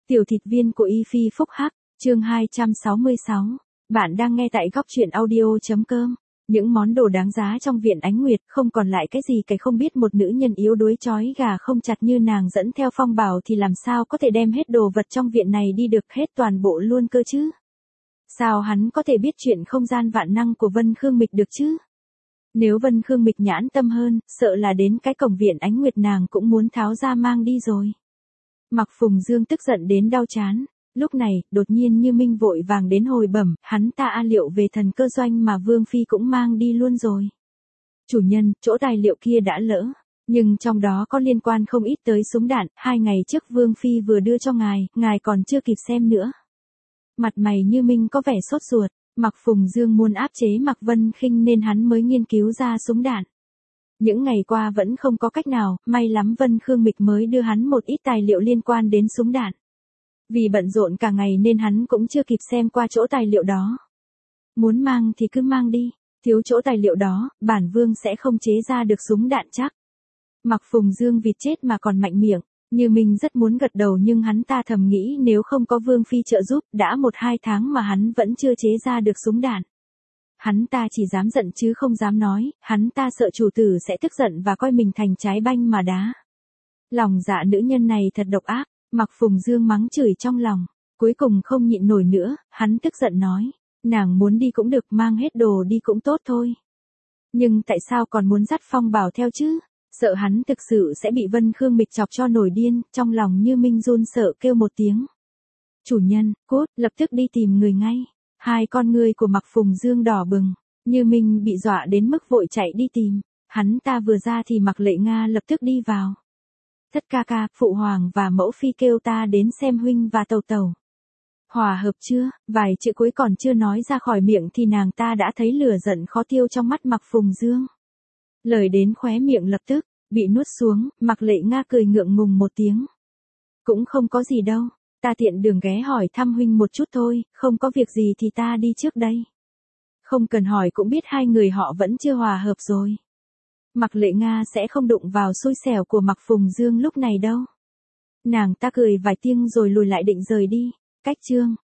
Tiểu thịt viên của Y Phi phúc hắc, chương 266. Bạn đang nghe tại góc truyện audio.com. Những món đồ đáng giá trong viện Ánh Nguyệt, không còn lại cái gì cái không biết một nữ nhân yếu đuối trói gà không chặt như nàng dẫn theo Phong Bảo thì làm sao có thể đem hết đồ vật trong viện này đi được hết toàn bộ luôn cơ chứ? Sao hắn có thể biết chuyện không gian vạn năng của Vân Khương Mịch được chứ? Nếu Vân Khương Mịch nhãn tâm hơn, sợ là đến cái cổng viện Ánh Nguyệt nàng cũng muốn tháo ra mang đi rồi. Mạc Phùng Dương tức giận đến đau chán. Lúc này, đột nhiên Như Minh vội vàng đến hồi bẩm, hắn ta liệu về thần cơ doanh mà Vương Phi cũng mang đi luôn rồi. Chủ nhân, chỗ tài liệu kia đã lỡ, nhưng trong đó có liên quan không ít tới súng đạn, 2 ngày trước Vương Phi vừa đưa cho ngài còn chưa kịp xem nữa. Mặt mày Như Minh có vẻ sốt ruột, Mạc Phùng Dương muốn áp chế Mạc Vân Khinh nên hắn mới nghiên cứu ra súng đạn. Những ngày qua vẫn không có cách nào, may lắm Vân Khương Mịch mới đưa hắn một ít tài liệu liên quan đến súng đạn. Vì bận rộn cả ngày nên hắn cũng chưa kịp xem qua chỗ tài liệu đó. Muốn mang thì cứ mang đi, thiếu chỗ tài liệu đó, bản vương sẽ không chế ra được súng đạn chắc. Mạc Phùng Dương vịt chết mà còn mạnh miệng, Như mình rất muốn gật đầu nhưng hắn ta thầm nghĩ nếu không có Vương Phi trợ giúp, đã 1-2 tháng mà hắn vẫn chưa chế ra được súng đạn. Hắn ta chỉ dám giận chứ không dám nói, hắn ta sợ chủ tử sẽ tức giận và coi mình thành trái banh mà đá. Lòng dạ nữ nhân này thật độc ác, Mạc Phùng Dương mắng chửi trong lòng, cuối cùng không nhịn nổi nữa, hắn tức giận nói, nàng muốn đi cũng được, mang hết đồ đi cũng tốt thôi. Nhưng tại sao còn muốn dắt Phong Bảo theo chứ? Sợ hắn thực sự sẽ bị Vân Khương Mịch chọc cho nổi điên, trong lòng Như Minh run sợ kêu một tiếng. Chủ nhân, cốt, lập tức đi tìm người ngay. Hai con ngươi của Mạc Phùng Dương đỏ bừng, Như Minh bị dọa đến mức vội chạy đi tìm. Hắn ta vừa ra thì Mạc Lệ Nga lập tức đi vào. Thất ca ca, phụ hoàng và mẫu phi kêu ta đến xem huynh và tàu tàu. Hòa hợp chưa? Vài chữ cuối còn chưa nói ra khỏi miệng thì nàng ta đã thấy lửa giận khó tiêu trong mắt Mạc Phùng Dương. Lời đến khóe miệng lập tức bị nuốt xuống, Mạc Lệ Nga cười ngượng ngùng một tiếng. Cũng không có gì đâu, ta tiện đường ghé hỏi thăm huynh một chút thôi, không có việc gì thì ta đi trước đây. Không cần hỏi cũng biết hai người họ vẫn chưa hòa hợp rồi. Mạc Lệ Nga sẽ không đụng vào xui xẻo của Mạc Phùng Dương lúc này đâu. Nàng ta cười vài tiếng rồi lùi lại định rời đi. Cách chương